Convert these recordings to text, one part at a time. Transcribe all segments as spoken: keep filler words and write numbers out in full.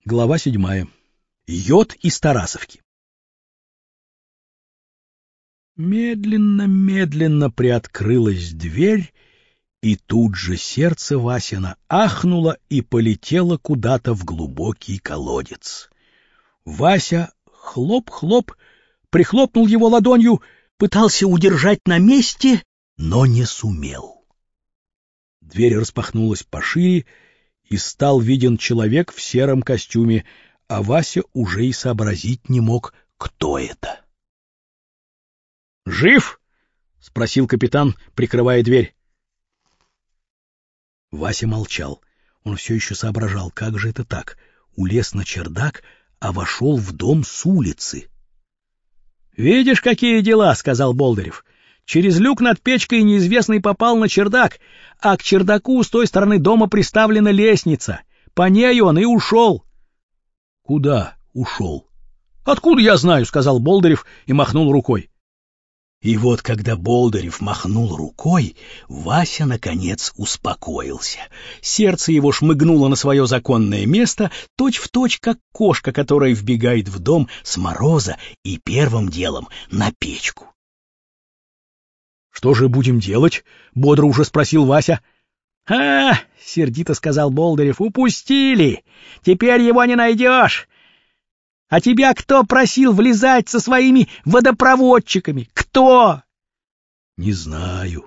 Глава седьмая. Йод из Тарасовки. Медленно-медленно приоткрылась дверь, и тут же сердце Васина ахнуло и полетело куда-то в глубокий колодец. Вася хлоп-хлоп прихлопнул его ладонью, пытался удержать на месте, но не сумел. Дверь распахнулась пошире, и стал виден человек в сером костюме, а Вася уже и сообразить не мог, кто это. «Жив?» — спросил капитан, прикрывая дверь. Вася молчал. Он все еще соображал, как же это так. Улез на чердак, а вошел в дом с улицы. «Видишь, какие дела!» — сказал Болдырев. «Через люк над печкой неизвестный попал на чердак, а к чердаку с той стороны дома приставлена лестница. По ней он и ушел». «Куда ушел?» «Откуда я знаю?» — сказал Болдырев и махнул рукой. И вот когда Болдырев махнул рукой, Вася, наконец, успокоился. Сердце его шмыгнуло на свое законное место, точь-в-точь, как кошка, которая вбегает в дом с мороза и первым делом на печку. «Что же будем делать?» — бодро уже спросил Вася. «А, — сердито сказал Болдырев, — упустили! Теперь его не найдешь! А тебя кто просил влезать со своими водопроводчиками? Кто?» «Не знаю».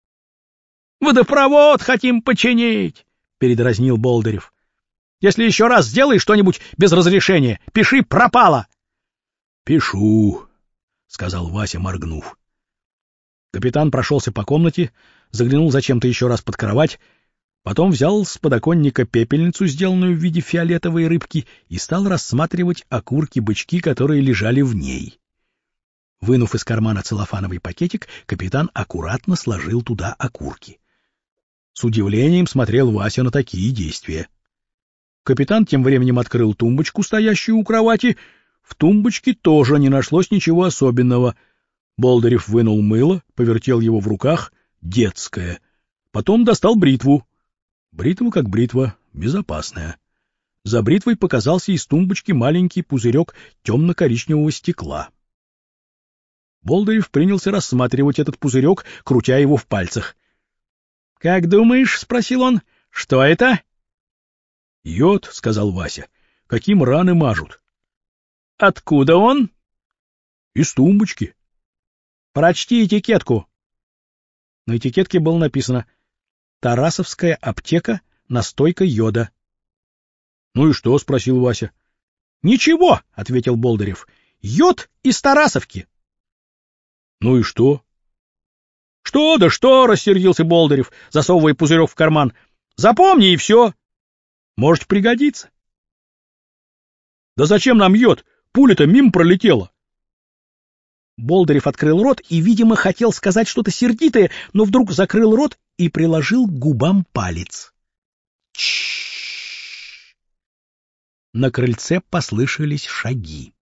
«Водопровод хотим починить!» — передразнил Болдырев. «Если еще раз сделаешь что-нибудь без разрешения, пиши пропало!» «Пишу», — сказал Вася, моргнув. Капитан прошелся по комнате, заглянул зачем-то еще раз под кровать, потом взял с подоконника пепельницу, сделанную в виде фиолетовой рыбки, и стал рассматривать окурки-бычки, которые лежали в ней. Вынув из кармана целлофановый пакетик, капитан аккуратно сложил туда окурки. С удивлением смотрел Вася на такие действия. Капитан тем временем открыл тумбочку, стоящую у кровати. В тумбочке тоже не нашлось ничего особенного. Болдырев вынул мыло, повертел его в руках, детское. Потом достал бритву. Бритва как бритва, безопасная. За бритвой показался из тумбочки маленький пузырек темно-коричневого стекла. Болдырев принялся рассматривать этот пузырек, крутя его в пальцах. — Как думаешь, — спросил он, — что это? — Йод, — сказал Вася. — Каким раны мажут? — Откуда он? — Из тумбочки. — Прочти этикетку. На этикетке было написано: «Тарасовская аптека, настойка йода». — Ну и что? — спросил Вася. — Ничего, — ответил Болдырев. — Йод из Тарасовки. — Ну и что? — Что да что, — рассердился Болдырев, засовывая пузырек в карман. — Запомни, и все. Может пригодиться. — Да зачем нам йод? Пуля-то мимо пролетела. Болдырев открыл рот и, видимо, хотел сказать что-то сердитое, но вдруг закрыл рот и приложил к губам палец. Чш! На крыльце послышались шаги.